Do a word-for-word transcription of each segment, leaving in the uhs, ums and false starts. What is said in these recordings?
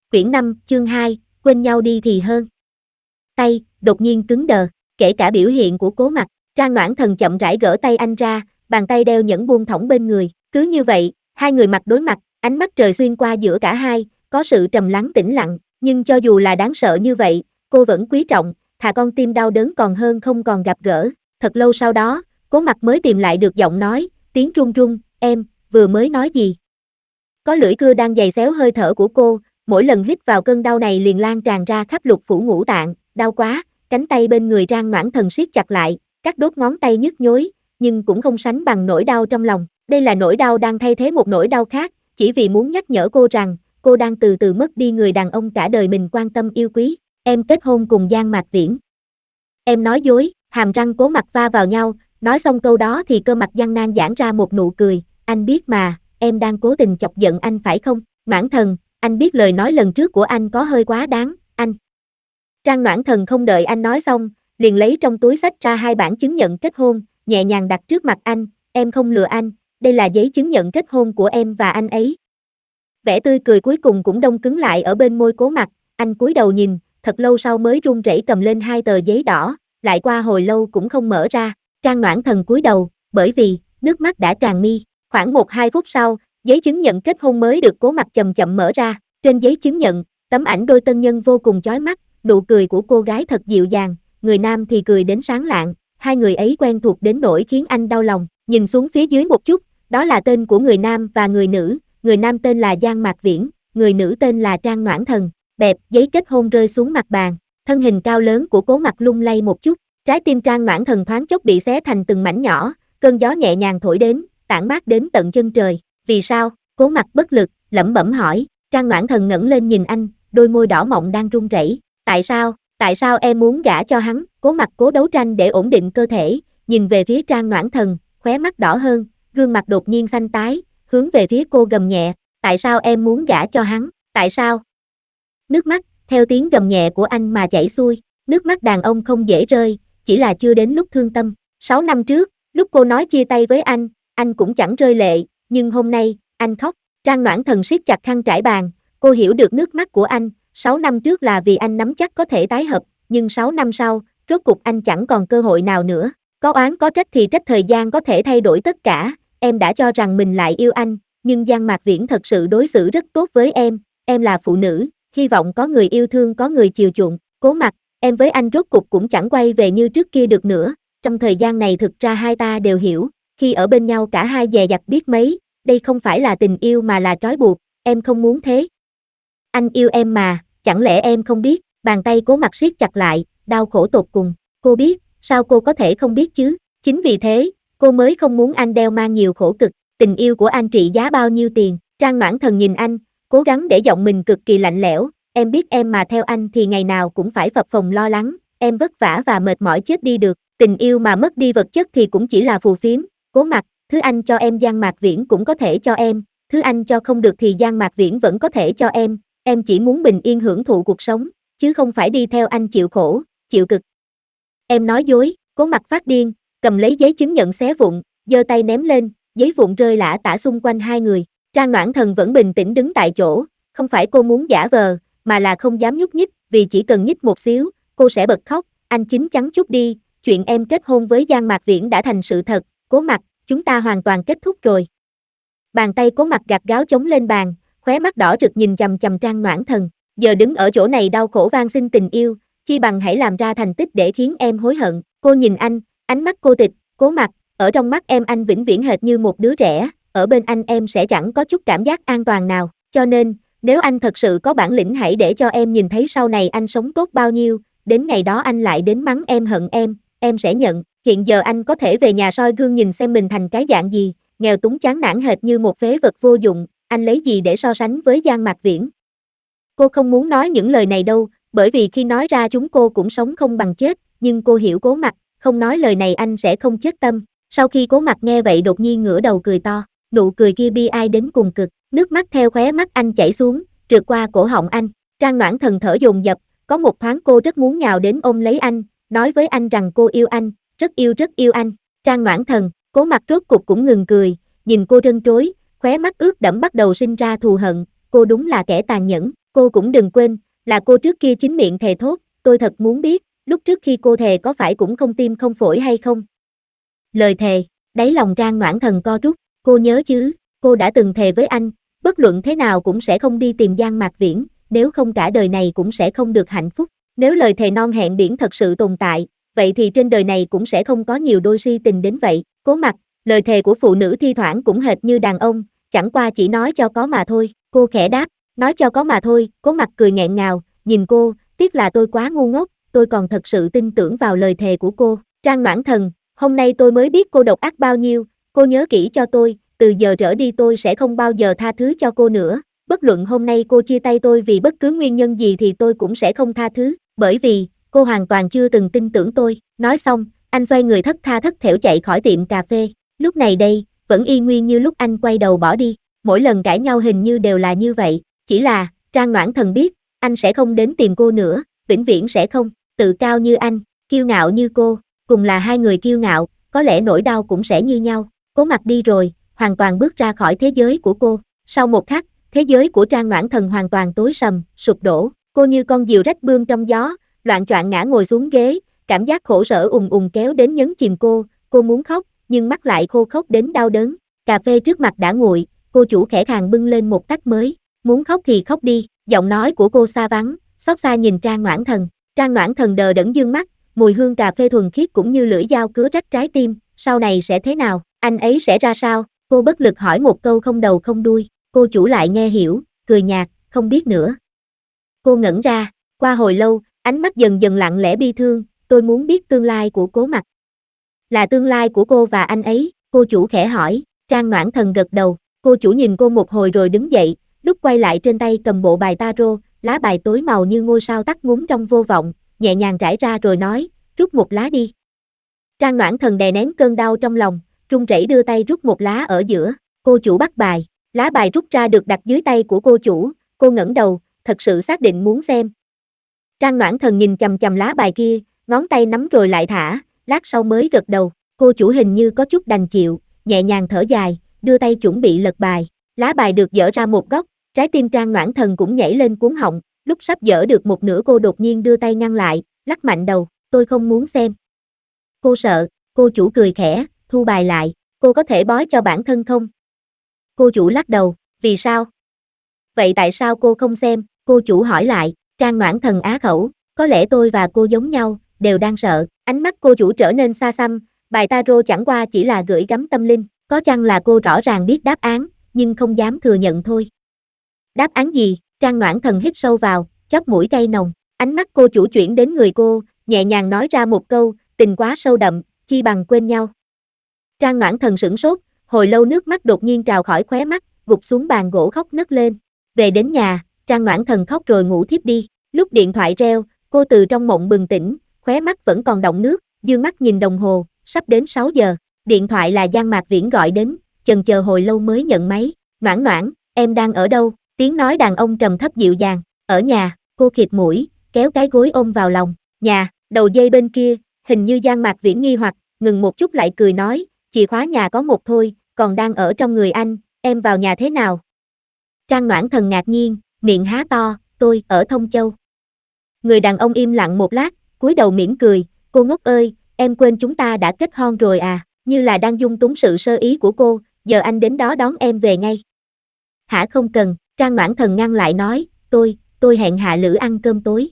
Quyển năm, chương hai, quên nhau đi thì hơn. Tay, đột nhiên cứng đờ, kể cả biểu hiện của Cố Mặc. Trang Noãn Thần chậm rãi gỡ tay anh ra, bàn tay đeo nhẫn buông thõng bên người. Cứ như vậy, hai người mặt đối mặt, ánh mắt trời xuyên qua giữa cả hai, có sự trầm lắng tĩnh lặng. Nhưng cho dù là đáng sợ như vậy, cô vẫn quý trọng, thà con tim đau đớn còn hơn không còn gặp gỡ. Thật lâu sau đó, Cố Mặc mới tìm lại được giọng nói, tiếng run run, em, vừa mới nói gì? Có lưỡi cưa đang giày xéo hơi thở của cô, mỗi lần hít vào cơn đau này liền lan tràn ra khắp lục phủ ngũ tạng, đau quá, cánh tay bên người Trang Noãn Thần siết chặt lại, các đốt ngón tay nhức nhối, nhưng cũng không sánh bằng nỗi đau trong lòng. Đây là nỗi đau đang thay thế một nỗi đau khác, chỉ vì muốn nhắc nhở cô rằng, cô đang từ từ mất đi người đàn ông cả đời mình quan tâm yêu quý. Em kết hôn cùng Giang Mạc Viễn. Em nói dối, hàm răng Cố Mặc va vào nhau, nói xong câu đó thì cơ mặt gian nan giãn ra một nụ cười, anh biết mà, em đang cố tình chọc giận anh phải không? Noãn Thần, anh biết lời nói lần trước của anh có hơi quá đáng, anh. Trang Noãn Thần không đợi anh nói xong, liền lấy trong túi xách ra hai bản chứng nhận kết hôn, nhẹ nhàng đặt trước mặt anh, em không lừa anh, đây là giấy chứng nhận kết hôn của em và anh ấy. Vẻ tươi cười cuối cùng cũng đông cứng lại ở bên môi Cố Mặc, anh cúi đầu nhìn, thật lâu sau mới run rẩy cầm lên hai tờ giấy đỏ, lại qua hồi lâu cũng không mở ra. Trang Noãn Thần cúi đầu, bởi vì, nước mắt đã tràn mi. Khoảng một hai phút sau, giấy chứng nhận kết hôn mới được Cố Mặc chậm chậm mở ra. Trên giấy chứng nhận, tấm ảnh đôi tân nhân vô cùng chói mắt, nụ cười của cô gái thật dịu dàng, người nam thì cười đến sáng lạng, hai người ấy quen thuộc đến nỗi khiến anh đau lòng. Nhìn xuống phía dưới một chút, đó là tên của người nam và người nữ, người nam tên là Giang Mạc Viễn, người nữ tên là Trang Noãn Thần. Bẹp, giấy kết hôn rơi xuống mặt bàn, thân hình cao lớn của Cố Mặc lung lay một chút, trái tim Trang Noãn Thần thoáng chốc bị xé thành từng mảnh nhỏ, cơn gió nhẹ nhàng thổi đến, tản mát đến tận chân trời. Vì sao? Cố Mặc bất lực, lẩm bẩm hỏi. Trang Noãn Thần ngẩng lên nhìn anh, đôi môi đỏ mọng đang run rẩy. Tại sao? Tại sao em muốn gả cho hắn? Cố Mặc cố đấu tranh để ổn định cơ thể, nhìn về phía Trang Noãn Thần, khóe mắt đỏ hơn, gương mặt đột nhiên xanh tái, hướng về phía cô gầm nhẹ. Tại sao em muốn gả cho hắn? Tại sao? Nước mắt, theo tiếng gầm nhẹ của anh mà chảy xuôi, nước mắt đàn ông không dễ rơi, chỉ là chưa đến lúc thương tâm. Sáu năm trước, lúc cô nói chia tay với anh, anh cũng chẳng rơi lệ, nhưng hôm nay, anh khóc. Trang Noãn Thần siết chặt khăn trải bàn, cô hiểu được nước mắt của anh, sáu năm trước là vì anh nắm chắc có thể tái hợp, nhưng sáu năm sau, rốt cục anh chẳng còn cơ hội nào nữa. Có oán có trách thì trách thời gian có thể thay đổi tất cả, em đã cho rằng mình lại yêu anh, nhưng Giang Mạc Viễn thật sự đối xử rất tốt với em, em là phụ nữ, hy vọng có người yêu thương có người chiều chuộng. Cố Mặc, em với anh rốt cục cũng chẳng quay về như trước kia được nữa, trong thời gian này thực ra hai ta đều hiểu, khi ở bên nhau cả hai dè dặt biết mấy, đây không phải là tình yêu mà là trói buộc, em không muốn thế. Anh yêu em mà, chẳng lẽ em không biết? Bàn tay Cố Mặc siết chặt lại, đau khổ tột cùng. Cô biết, sao cô có thể không biết chứ? Chính vì thế, cô mới không muốn anh đeo mang nhiều khổ cực. Tình yêu của anh trị giá bao nhiêu tiền? Trang Noãn Thần nhìn anh, cố gắng để giọng mình cực kỳ lạnh lẽo. Em biết em mà theo anh thì ngày nào cũng phải phập phồng lo lắng, em vất vả và mệt mỏi chết đi được. Tình yêu mà mất đi vật chất thì cũng chỉ là phù phiếm. Cố Mặc, thứ anh cho em Giang Mạc Viễn cũng có thể cho em, thứ anh cho không được thì Giang Mạc Viễn vẫn có thể cho em. Em chỉ muốn bình yên hưởng thụ cuộc sống, chứ không phải đi theo anh chịu khổ, chịu cực. Em nói dối. Cố Mặc phát điên, cầm lấy giấy chứng nhận xé vụn, giơ tay ném lên, giấy vụn rơi lả tả xung quanh hai người. Trang Noãn Thần vẫn bình tĩnh đứng tại chỗ, không phải cô muốn giả vờ, mà là không dám nhúc nhích, vì chỉ cần nhích một xíu, cô sẽ bật khóc. Anh chín chắn chút đi, chuyện em kết hôn với Giang Mạc Viễn đã thành sự thật. Cố Mặc, chúng ta hoàn toàn kết thúc rồi. Bàn tay Cố Mặc gạt gáo chống lên bàn, khóe mắt đỏ rực nhìn chằm chằm Trang Noãn Thần. Giờ đứng ở chỗ này đau khổ van xin tình yêu, chi bằng hãy làm ra thành tích để khiến em hối hận. Cô nhìn anh, ánh mắt cô tịch. Cố Mặc, ở trong mắt em anh vĩnh viễn hệt như một đứa trẻ, ở bên anh em sẽ chẳng có chút cảm giác an toàn nào. Cho nên, nếu anh thật sự có bản lĩnh hãy để cho em nhìn thấy sau này anh sống tốt bao nhiêu, đến ngày đó anh lại đến mắng em hận em, em sẽ nhận. Hiện giờ anh có thể về nhà soi gương nhìn xem mình thành cái dạng gì, nghèo túng chán nản hệt như một phế vật vô dụng, anh lấy gì để so sánh với Giang Mạc Viễn? Cô không muốn nói những lời này đâu, bởi vì khi nói ra chúng cô cũng sống không bằng chết, nhưng cô hiểu Cố Mặc, không nói lời này anh sẽ không chết tâm. Sau khi Cố Mặc nghe vậy đột nhiên ngửa đầu cười to, nụ cười kia bi ai đến cùng cực, nước mắt theo khóe mắt anh chảy xuống, trượt qua cổ họng anh. Trang Noãn Thần thở dồn dập, có một thoáng cô rất muốn nhào đến ôm lấy anh, nói với anh rằng cô yêu anh, rất yêu rất yêu anh. Trang Noãn Thần, Cố Mặc rốt cục cũng ngừng cười, nhìn cô trân trối, khóe mắt ướt đẫm bắt đầu sinh ra thù hận, cô đúng là kẻ tàn nhẫn. Cô cô cũng đừng quên, là cô trước kia chính miệng thề thốt, tôi thật muốn biết, lúc trước khi cô thề có phải cũng không tim không phổi hay không? Lời thề, đáy lòng Trang Noãn Thần co rút, cô nhớ chứ, cô đã từng thề với anh, bất luận thế nào cũng sẽ không đi tìm Giang Mạc Viễn, nếu không cả đời này cũng sẽ không được hạnh phúc. Nếu lời thề non hẹn biển thật sự tồn tại, vậy thì trên đời này cũng sẽ không có nhiều đôi si tình đến vậy. Cố Mặc, lời thề của phụ nữ thi thoảng cũng hệt như đàn ông, chẳng qua chỉ nói cho có mà thôi. Cô khẽ đáp, nói cho có mà thôi. Cố Mặc cười nghẹn ngào, nhìn cô, tiếc là tôi quá ngu ngốc, tôi còn thật sự tin tưởng vào lời thề của cô. Trang Noãn Thần, hôm nay tôi mới biết cô độc ác bao nhiêu, cô nhớ kỹ cho tôi, từ giờ trở đi tôi sẽ không bao giờ tha thứ cho cô nữa. Bất luận hôm nay cô chia tay tôi vì bất cứ nguyên nhân gì thì tôi cũng sẽ không tha thứ, bởi vì, cô hoàn toàn chưa từng tin tưởng tôi. Nói xong, anh xoay người thất tha thất thểu chạy khỏi tiệm cà phê. Lúc này đây, vẫn y nguyên như lúc anh quay đầu bỏ đi, mỗi lần cãi nhau hình như đều là như vậy, chỉ là, Trang Noãn Thần biết, anh sẽ không đến tìm cô nữa, vĩnh viễn sẽ không, tự cao như anh, kiêu ngạo như cô, cùng là hai người kiêu ngạo, có lẽ nỗi đau cũng sẽ như nhau. Cố Mặc đi rồi, hoàn toàn bước ra khỏi thế giới của cô. Sau một khắc, thế giới của Trang Noãn Thần hoàn toàn tối sầm, sụp đổ, cô như con diều rách bươm trong gió, loạng choạng ngã ngồi xuống ghế, cảm giác khổ sở ùn ùn kéo đến nhấn chìm cô, cô muốn khóc, nhưng mắt lại khô khốc đến đau đớn. Cà phê trước mặt đã nguội, cô chủ khẽ khàng bưng lên một tách mới, muốn khóc thì khóc đi, giọng nói của cô xa vắng, xót xa nhìn Trang Noãn Thần. Trang Noãn Thần đờ đẫn dương mắt, mùi hương cà phê thuần khiết cũng như lưỡi dao cứa rách trái tim, sau này sẽ thế nào, anh ấy sẽ ra sao? Cô bất lực hỏi một câu không đầu không đuôi, cô chủ lại nghe hiểu, cười nhạt, không biết nữa. Cô ngẩn ra, qua hồi lâu, ánh mắt dần dần lặng lẽ bi thương, tôi muốn biết tương lai của Cố Mặc. Là tương lai của cô và anh ấy, cô chủ khẽ hỏi. Trang Noãn Thần gật đầu, cô chủ nhìn cô một hồi rồi đứng dậy, lúc quay lại trên tay cầm bộ bài tarot, lá bài tối màu như ngôi sao tắt ngúm trong vô vọng, nhẹ nhàng rải ra rồi nói, rút một lá đi. Trang Noãn Thần đè nén cơn đau trong lòng, run rẩy đưa tay rút một lá ở giữa, cô chủ bắt bài, lá bài rút ra được đặt dưới tay của cô chủ, cô ngẩng đầu, thật sự xác định muốn xem. Trang Noãn Thần nhìn chằm chằm lá bài kia, ngón tay nắm rồi lại thả, lát sau mới gật đầu, cô chủ hình như có chút đành chịu, nhẹ nhàng thở dài, đưa tay chuẩn bị lật bài, lá bài được dở ra một góc, trái tim Trang Noãn Thần cũng nhảy lên cuống họng, lúc sắp dở được một nửa cô đột nhiên đưa tay ngăn lại, lắc mạnh đầu, tôi không muốn xem. Cô sợ, cô chủ cười khẽ, thu bài lại, cô có thể bói cho bản thân không? Cô chủ lắc đầu, vì sao? Vậy tại sao cô không xem? Cô chủ hỏi lại. Trang Noãn Thần á khẩu, có lẽ tôi và cô giống nhau, đều đang sợ. Ánh mắt cô chủ trở nên xa xăm, bài tarot chẳng qua chỉ là gửi gắm tâm linh, có chăng là cô rõ ràng biết đáp án, nhưng không dám thừa nhận thôi. Đáp án gì? Trang Noãn Thần hít sâu vào, chóp mũi cay nồng, ánh mắt cô chủ chuyển đến người cô, nhẹ nhàng nói ra một câu, tình quá sâu đậm, chi bằng quên nhau. Trang Noãn Thần sửng sốt, hồi lâu nước mắt đột nhiên trào khỏi khóe mắt, gục xuống bàn gỗ khóc nấc lên. Về đến nhà, Trang Noãn Thần khóc rồi ngủ thiếp đi. Lúc điện thoại reo, cô từ trong mộng bừng tỉnh, khóe mắt vẫn còn đọng nước, dương mắt nhìn đồng hồ, sắp đến sáu giờ. Điện thoại là Giang Mạc Viễn gọi đến, chần chờ hồi lâu mới nhận máy. Noãn Noãn, em đang ở đâu? Tiếng nói đàn ông trầm thấp dịu dàng. Ở nhà, cô khịt mũi, kéo cái gối ôm vào lòng. Nhà, đầu dây bên kia, hình như Giang Mạc Viễn nghi hoặc, ngừng một chút lại cười nói, chìa khóa nhà có một thôi, còn đang ở trong người anh, em vào nhà thế nào? Trang Noãn Thần ngạc nhiên, miệng há to, tôi, ở Thông Châu. Người đàn ông im lặng một lát, cúi đầu mỉm cười, cô ngốc ơi, em quên chúng ta đã kết hôn rồi à, như là đang dung túng sự sơ ý của cô, giờ anh đến đó đón em về ngay. Hả không cần, Trang Noãn Thần ngăn lại nói, tôi, tôi hẹn Hạ Lữ ăn cơm tối.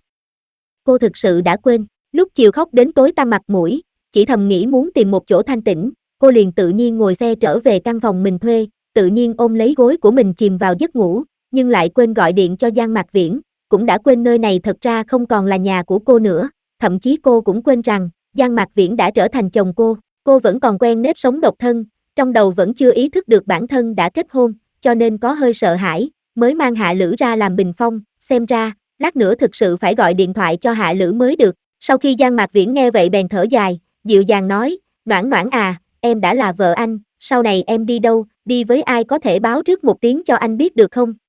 Cô thực sự đã quên, lúc chiều khóc đến tối tăm mặt mũi, chỉ thầm nghĩ muốn tìm một chỗ thanh tĩnh, cô liền tự nhiên ngồi xe trở về căn phòng mình thuê, tự nhiên ôm lấy gối của mình chìm vào giấc ngủ, nhưng lại quên gọi điện cho Giang Mạc Viễn, cũng đã quên nơi này thật ra không còn là nhà của cô nữa, thậm chí cô cũng quên rằng, Giang Mạc Viễn đã trở thành chồng cô, cô vẫn còn quen nếp sống độc thân, trong đầu vẫn chưa ý thức được bản thân đã kết hôn, cho nên có hơi sợ hãi, mới mang Hạ Lữ ra làm bình phong, xem ra, lát nữa thực sự phải gọi điện thoại cho Hạ Lữ mới được. Sau khi Giang Mạc Viễn nghe vậy bèn thở dài, dịu dàng nói, Noãn Noãn à, em đã là vợ anh, sau này em đi đâu, đi với ai có thể báo trước một tiếng cho anh biết được không?